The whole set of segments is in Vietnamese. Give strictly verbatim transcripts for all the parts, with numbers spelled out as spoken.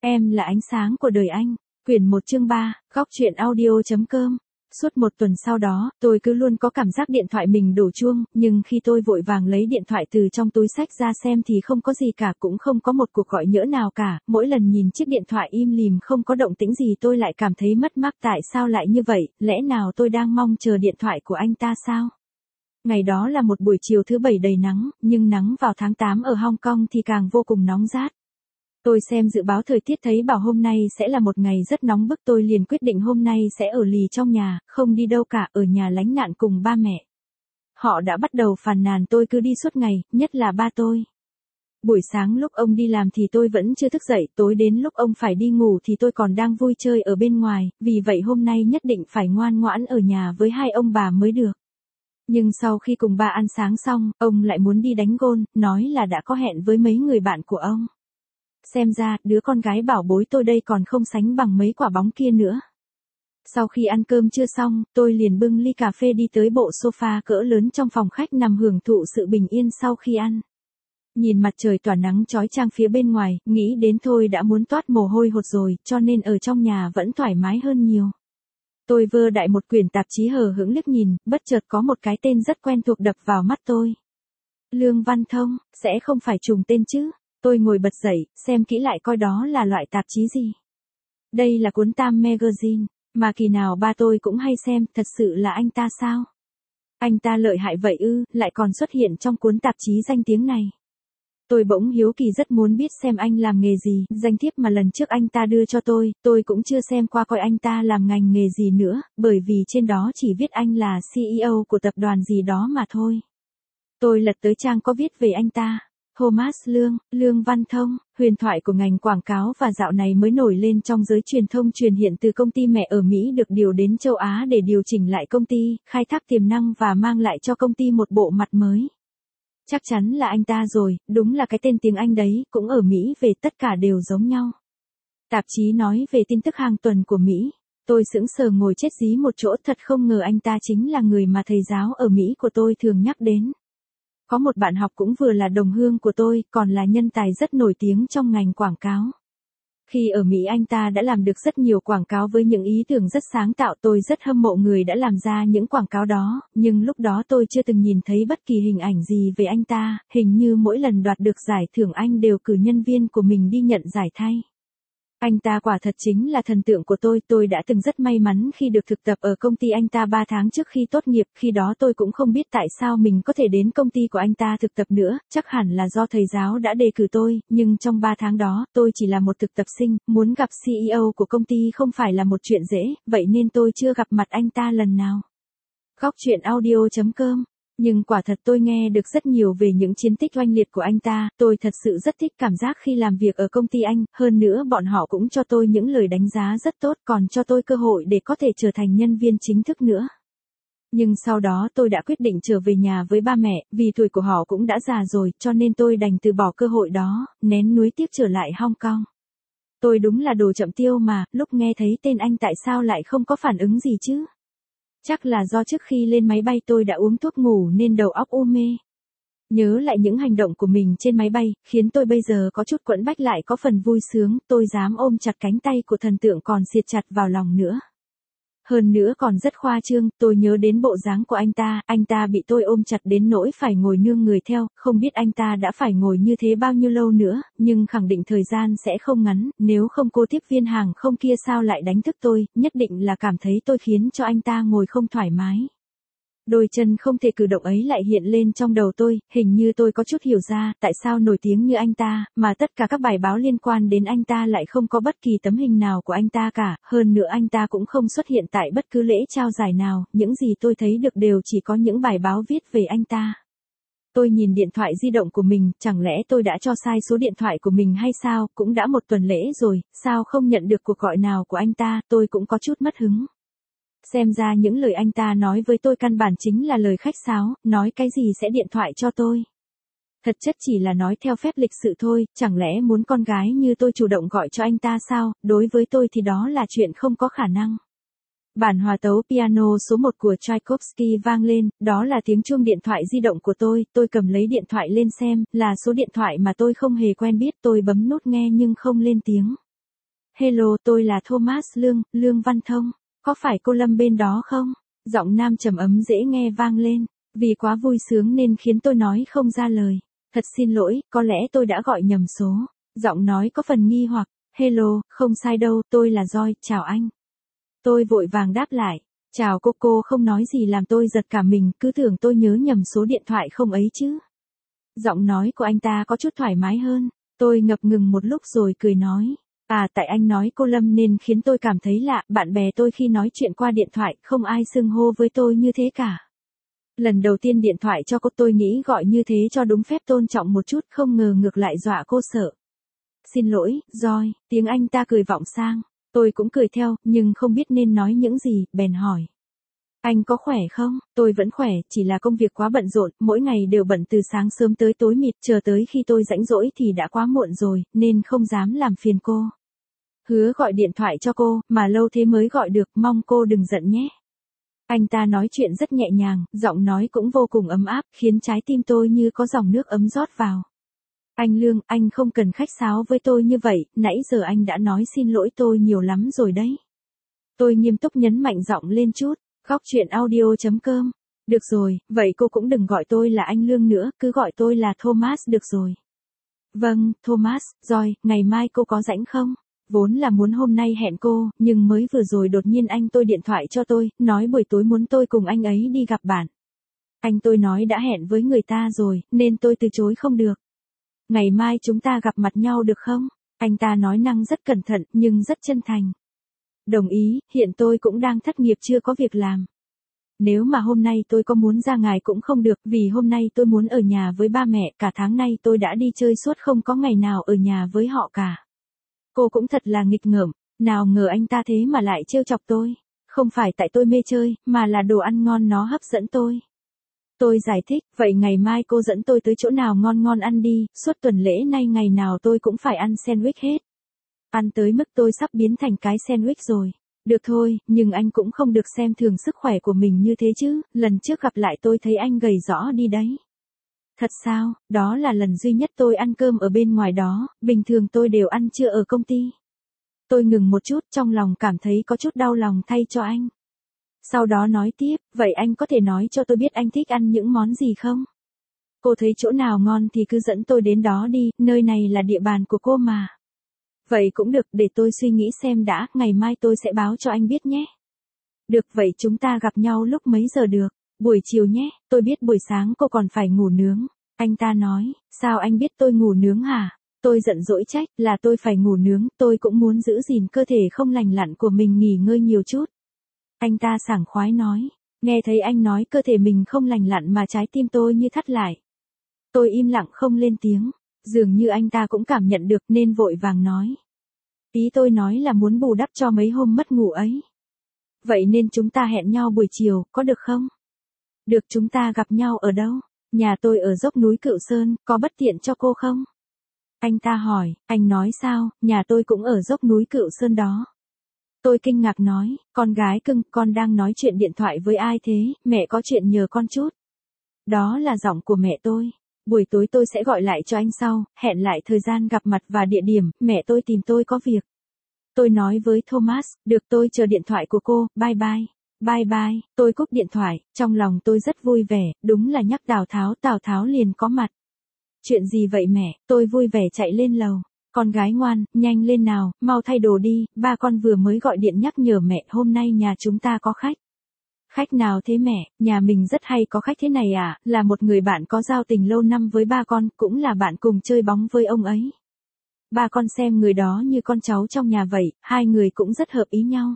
Em là ánh sáng của đời anh. Quyển một chương ba, góc truyện audio.com. Suốt một tuần sau đó, tôi cứ luôn có cảm giác điện thoại mình đổ chuông, nhưng khi tôi vội vàng lấy điện thoại từ trong túi xách ra xem thì không có gì cả, cũng không có một cuộc gọi nhỡ nào cả. Mỗi lần nhìn chiếc điện thoại im lìm không có động tĩnh gì tôi lại cảm thấy mất mát. Tại sao lại như vậy, lẽ nào tôi đang mong chờ điện thoại của anh ta sao? Ngày đó là một buổi chiều thứ bảy đầy nắng, nhưng nắng vào tháng tám ở Hong Kong thì càng vô cùng nóng rát. Tôi xem dự báo thời tiết thấy bảo hôm nay sẽ là một ngày rất nóng bức, tôi liền quyết định hôm nay sẽ ở lì trong nhà, không đi đâu cả, ở nhà lánh nạn cùng ba mẹ. Họ đã bắt đầu phàn nàn tôi cứ đi suốt ngày, nhất là ba tôi. Buổi sáng lúc ông đi làm thì tôi vẫn chưa thức dậy, tối đến lúc ông phải đi ngủ thì tôi còn đang vui chơi ở bên ngoài, vì vậy hôm nay nhất định phải ngoan ngoãn ở nhà với hai ông bà mới được. Nhưng sau khi cùng ba ăn sáng xong, ông lại muốn đi đánh gôn, nói là đã có hẹn với mấy người bạn của ông. Xem ra, đứa con gái bảo bối tôi đây còn không sánh bằng mấy quả bóng kia nữa. Sau khi ăn cơm chưa xong, tôi liền bưng ly cà phê đi tới bộ sofa cỡ lớn trong phòng khách nằm hưởng thụ sự bình yên sau khi ăn. Nhìn mặt trời tỏa nắng chói chang phía bên ngoài, nghĩ đến thôi đã muốn toát mồ hôi hột rồi, cho nên ở trong nhà vẫn thoải mái hơn nhiều. Tôi vơ đại một quyển tạp chí hờ hững liếc nhìn, bất chợt có một cái tên rất quen thuộc đập vào mắt tôi. Lương Văn Thông, sẽ không phải trùng tên chứ? Tôi ngồi bật dậy, xem kỹ lại coi đó là loại tạp chí gì. Đây là cuốn Time Magazine, mà kỳ nào ba tôi cũng hay xem, thật sự là anh ta sao? Anh ta lợi hại vậy ư, lại còn xuất hiện trong cuốn tạp chí danh tiếng này. Tôi bỗng hiếu kỳ rất muốn biết xem anh làm nghề gì, danh thiếp mà lần trước anh ta đưa cho tôi, tôi cũng chưa xem qua coi anh ta làm ngành nghề gì nữa, bởi vì trên đó chỉ viết anh là xê e ô của tập đoàn gì đó mà thôi. Tôi lật tới trang có viết về anh ta. Thomas Lương, Lương Văn Thông, huyền thoại của ngành quảng cáo và dạo này mới nổi lên trong giới truyền thông truyền hiện từ công ty mẹ ở Mỹ được điều đến châu Á để điều chỉnh lại công ty, khai thác tiềm năng và mang lại cho công ty một bộ mặt mới. Chắc chắn là anh ta rồi, đúng là cái tên tiếng Anh đấy, cũng ở Mỹ về tất cả đều giống nhau. Tạp chí nói về tin tức hàng tuần của Mỹ. Tôi sững sờ ngồi chết dí một chỗ, thật không ngờ anh ta chính là người mà thầy giáo ở Mỹ của tôi thường nhắc đến. Có một bạn học cũng vừa là đồng hương của tôi, còn là nhân tài rất nổi tiếng trong ngành quảng cáo. Khi ở Mỹ anh ta đã làm được rất nhiều quảng cáo với những ý tưởng rất sáng tạo, tôi rất hâm mộ người đã làm ra những quảng cáo đó, nhưng lúc đó tôi chưa từng nhìn thấy bất kỳ hình ảnh gì về anh ta, hình như mỗi lần đoạt được giải thưởng anh đều cử nhân viên của mình đi nhận giải thay. Anh ta quả thật chính là thần tượng của tôi, tôi đã từng rất may mắn khi được thực tập ở công ty anh ta ba tháng trước khi tốt nghiệp, khi đó tôi cũng không biết tại sao mình có thể đến công ty của anh ta thực tập nữa, chắc hẳn là do thầy giáo đã đề cử tôi, nhưng trong ba tháng đó, tôi chỉ là một thực tập sinh, muốn gặp xê e ô của công ty không phải là một chuyện dễ, vậy nên tôi chưa gặp mặt anh ta lần nào. Góc truyện audio.com. Nhưng quả thật tôi nghe được rất nhiều về những chiến tích oanh liệt của anh ta, tôi thật sự rất thích cảm giác khi làm việc ở công ty anh, hơn nữa bọn họ cũng cho tôi những lời đánh giá rất tốt, còn cho tôi cơ hội để có thể trở thành nhân viên chính thức nữa. Nhưng sau đó tôi đã quyết định trở về nhà với ba mẹ, vì tuổi của họ cũng đã già rồi, cho nên tôi đành từ bỏ cơ hội đó, nén núi tiếc trở lại Hong Kong. Tôi đúng là đồ chậm tiêu mà, lúc nghe thấy tên anh tại sao lại không có phản ứng gì chứ? Chắc là do trước khi lên máy bay tôi đã uống thuốc ngủ nên đầu óc u mê. Nhớ lại những hành động của mình trên máy bay, khiến tôi bây giờ có chút quẫn bách lại có phần vui sướng, tôi dám ôm chặt cánh tay của thần tượng còn siết chặt vào lòng nữa. Hơn nữa còn rất khoa trương, tôi nhớ đến bộ dáng của anh ta, anh ta bị tôi ôm chặt đến nỗi phải ngồi nương người theo, không biết anh ta đã phải ngồi như thế bao nhiêu lâu nữa, nhưng khẳng định thời gian sẽ không ngắn, nếu không cô tiếp viên hàng không kia sao lại đánh thức tôi, nhất định là cảm thấy tôi khiến cho anh ta ngồi không thoải mái. Đôi chân không thể cử động ấy lại hiện lên trong đầu tôi, hình như tôi có chút hiểu ra, tại sao nổi tiếng như anh ta, mà tất cả các bài báo liên quan đến anh ta lại không có bất kỳ tấm hình nào của anh ta cả, hơn nữa anh ta cũng không xuất hiện tại bất cứ lễ trao giải nào, những gì tôi thấy được đều chỉ có những bài báo viết về anh ta. Tôi nhìn điện thoại di động của mình, chẳng lẽ tôi đã cho sai số điện thoại của mình hay sao, cũng đã một tuần lễ rồi, sao không nhận được cuộc gọi nào của anh ta, tôi cũng có chút mất hứng. Xem ra những lời anh ta nói với tôi căn bản chính là lời khách sáo, nói cái gì sẽ điện thoại cho tôi. Thật chất chỉ là nói theo phép lịch sự thôi, chẳng lẽ muốn con gái như tôi chủ động gọi cho anh ta sao, đối với tôi thì đó là chuyện không có khả năng. Bản hòa tấu piano số một của Tchaikovsky vang lên, đó là tiếng chuông điện thoại di động của tôi, tôi cầm lấy điện thoại lên xem, là số điện thoại mà tôi không hề quen biết, tôi bấm nút nghe nhưng không lên tiếng. Hello, tôi là Thomas Lương, Lương Văn Thông. Có phải cô Lâm bên đó không? Giọng nam trầm ấm dễ nghe vang lên. Vì quá vui sướng nên khiến tôi nói không ra lời. Thật xin lỗi, có lẽ tôi đã gọi nhầm số. Giọng nói có phần nghi hoặc. Hello, không sai đâu, tôi là Joy, chào anh. Tôi vội vàng đáp lại. Chào cô, cô không nói gì làm tôi giật cả mình, cứ tưởng tôi nhớ nhầm số điện thoại không ấy chứ. Giọng nói của anh ta có chút thoải mái hơn. Tôi ngập ngừng một lúc rồi cười nói. À, tại anh nói cô Lâm nên khiến tôi cảm thấy lạ, bạn bè tôi khi nói chuyện qua điện thoại không ai xưng hô với tôi như thế cả. Lần đầu tiên điện thoại cho cô tôi nghĩ gọi như thế cho đúng phép tôn trọng một chút, không ngờ ngược lại dọa cô sợ. Xin lỗi, Joy, tiếng anh ta cười vọng sang. Tôi cũng cười theo, nhưng không biết nên nói những gì, bèn hỏi. Anh có khỏe không? Tôi vẫn khỏe, chỉ là công việc quá bận rộn, mỗi ngày đều bận từ sáng sớm tới tối mịt, chờ tới khi tôi rảnh rỗi thì đã quá muộn rồi, nên không dám làm phiền cô. Hứa gọi điện thoại cho cô, mà lâu thế mới gọi được, mong cô đừng giận nhé. Anh ta nói chuyện rất nhẹ nhàng, giọng nói cũng vô cùng ấm áp, khiến trái tim tôi như có dòng nước ấm rót vào. Anh Lương, anh không cần khách sáo với tôi như vậy, nãy giờ anh đã nói xin lỗi tôi nhiều lắm rồi đấy. Tôi nghiêm túc nhấn mạnh giọng lên chút. Góc chuyện audio chấm com. Được rồi, vậy cô cũng đừng gọi tôi là anh Lương nữa, cứ gọi tôi là Thomas được rồi. Vâng, Thomas, rồi, ngày mai cô có rảnh không? Vốn là muốn hôm nay hẹn cô, nhưng mới vừa rồi đột nhiên anh tôi điện thoại cho tôi, nói buổi tối muốn tôi cùng anh ấy đi gặp bạn. Anh tôi nói đã hẹn với người ta rồi, nên tôi từ chối không được. Ngày mai chúng ta gặp mặt nhau được không? Anh ta nói năng rất cẩn thận, nhưng rất chân thành. Đồng ý, hiện tôi cũng đang thất nghiệp chưa có việc làm. Nếu mà hôm nay tôi có muốn ra ngoài cũng không được, vì hôm nay tôi muốn ở nhà với ba mẹ, cả tháng nay tôi đã đi chơi suốt không có ngày nào ở nhà với họ cả. Cô cũng thật là nghịch ngợm, nào ngờ anh ta thế mà lại trêu chọc tôi. Không phải tại tôi mê chơi, mà là đồ ăn ngon nó hấp dẫn tôi. Tôi giải thích, vậy ngày mai cô dẫn tôi tới chỗ nào ngon ngon ăn đi, suốt tuần lễ nay ngày nào tôi cũng phải ăn sandwich hết. Ăn tới mức tôi sắp biến thành cái sandwich rồi. Được thôi, nhưng anh cũng không được xem thường sức khỏe của mình như thế chứ, lần trước gặp lại tôi thấy anh gầy rõ đi đấy. Thật sao, đó là lần duy nhất tôi ăn cơm ở bên ngoài đó, bình thường tôi đều ăn trưa ở công ty. Tôi ngừng một chút, trong lòng cảm thấy có chút đau lòng thay cho anh. Sau đó nói tiếp, vậy anh có thể nói cho tôi biết anh thích ăn những món gì không? Cô thấy chỗ nào ngon thì cứ dẫn tôi đến đó đi, nơi này là địa bàn của cô mà. Vậy cũng được, để tôi suy nghĩ xem đã, ngày mai tôi sẽ báo cho anh biết nhé. Được, vậy chúng ta gặp nhau lúc mấy giờ được? Buổi chiều nhé, tôi biết buổi sáng cô còn phải ngủ nướng. Anh ta nói, sao anh biết tôi ngủ nướng hả? Tôi giận dỗi trách, là tôi phải ngủ nướng, tôi cũng muốn giữ gìn cơ thể không lành lặn của mình nghỉ ngơi nhiều chút. Anh ta sảng khoái nói, nghe thấy anh nói cơ thể mình không lành lặn mà trái tim tôi như thắt lại. Tôi im lặng không lên tiếng. Dường như anh ta cũng cảm nhận được nên vội vàng nói. Ý tôi nói là muốn bù đắp cho mấy hôm mất ngủ ấy. Vậy nên chúng ta hẹn nhau buổi chiều, có được không? Được, chúng ta gặp nhau ở đâu? Nhà tôi ở dốc núi Cựu Sơn, có bất tiện cho cô không? Anh ta hỏi, anh nói sao, nhà tôi cũng ở dốc núi Cựu Sơn đó. Tôi kinh ngạc nói, con gái cưng, con đang nói chuyện điện thoại với ai thế, mẹ có chuyện nhờ con chút. Đó là giọng của mẹ tôi. Buổi tối tôi sẽ gọi lại cho anh sau, hẹn lại thời gian gặp mặt và địa điểm, mẹ tôi tìm tôi có việc. Tôi nói với Thomas, được, tôi chờ điện thoại của cô, bye bye. Bye bye, tôi cúp điện thoại, trong lòng tôi rất vui vẻ, đúng là nhắc Tào Tháo, Tào Tháo liền có mặt. Chuyện gì vậy mẹ, tôi vui vẻ chạy lên lầu. Con gái ngoan, nhanh lên nào, mau thay đồ đi, ba con vừa mới gọi điện nhắc nhở mẹ hôm nay nhà chúng ta có khách. Khách nào thế mẹ, nhà mình rất hay có khách thế này à, là một người bạn có giao tình lâu năm với ba con, cũng là bạn cùng chơi bóng với ông ấy. Ba con xem người đó như con cháu trong nhà vậy, hai người cũng rất hợp ý nhau.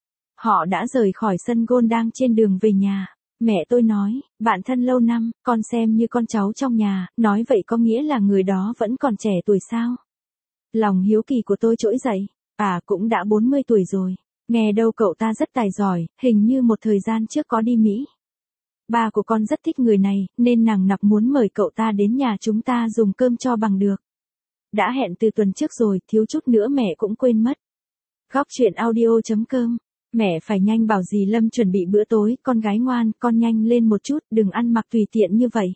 Họ đã rời khỏi sân golf đang trên đường về nhà. Mẹ tôi nói, bạn thân lâu năm, con xem như con cháu trong nhà, nói vậy có nghĩa là người đó vẫn còn trẻ tuổi sao? Lòng hiếu kỳ của tôi trỗi dậy, à cũng đã bốn mươi tuổi rồi. Nghe đâu cậu ta rất tài giỏi, hình như một thời gian trước có đi Mỹ. Ba của con rất thích người này, nên nàng nặc muốn mời cậu ta đến nhà chúng ta dùng cơm cho bằng được. Đã hẹn từ tuần trước rồi, thiếu chút nữa mẹ cũng quên mất. Góc chuyện audio chấm com. Mẹ phải nhanh bảo dì Lâm chuẩn bị bữa tối, con gái ngoan, con nhanh lên một chút, đừng ăn mặc tùy tiện như vậy.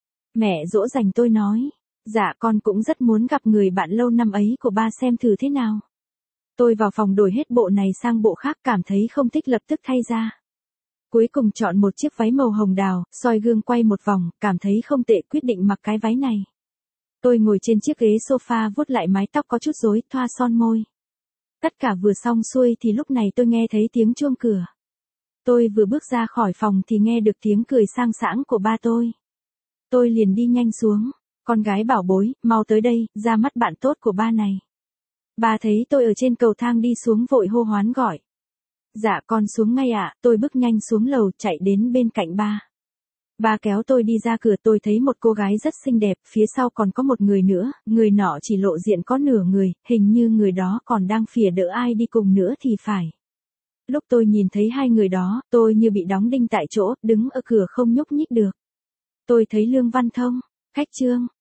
Mẹ dỗ dành tôi nói, dạ con cũng rất muốn gặp người bạn lâu năm ấy của ba xem thử thế nào. Tôi vào phòng đổi hết bộ này sang bộ khác, cảm thấy không thích lập tức thay ra. Cuối cùng chọn một chiếc váy màu hồng đào, soi gương quay một vòng, cảm thấy không tệ, quyết định mặc cái váy này. Tôi ngồi trên chiếc ghế sofa vuốt lại mái tóc có chút rối, thoa son môi. Tất cả vừa xong xuôi thì lúc này tôi nghe thấy tiếng chuông cửa. Tôi vừa bước ra khỏi phòng thì nghe được tiếng cười sang sảng của ba tôi. Tôi liền đi nhanh xuống. Con gái bảo bối, mau tới đây, ra mắt bạn tốt của ba này. Ba thấy tôi ở trên cầu thang đi xuống vội hô hoán gọi. Dạ con xuống ngay ạ, tôi bước nhanh xuống lầu chạy đến bên cạnh ba. Ba kéo tôi đi ra cửa, tôi thấy một cô gái rất xinh đẹp, phía sau còn có một người nữa, người nọ chỉ lộ diện có nửa người, hình như người đó còn đang phìa đỡ ai đi cùng nữa thì phải. Lúc tôi nhìn thấy hai người đó, tôi như bị đóng đinh tại chỗ, đứng ở cửa không nhúc nhích được. Tôi thấy Lương Văn Thông, khách Trương,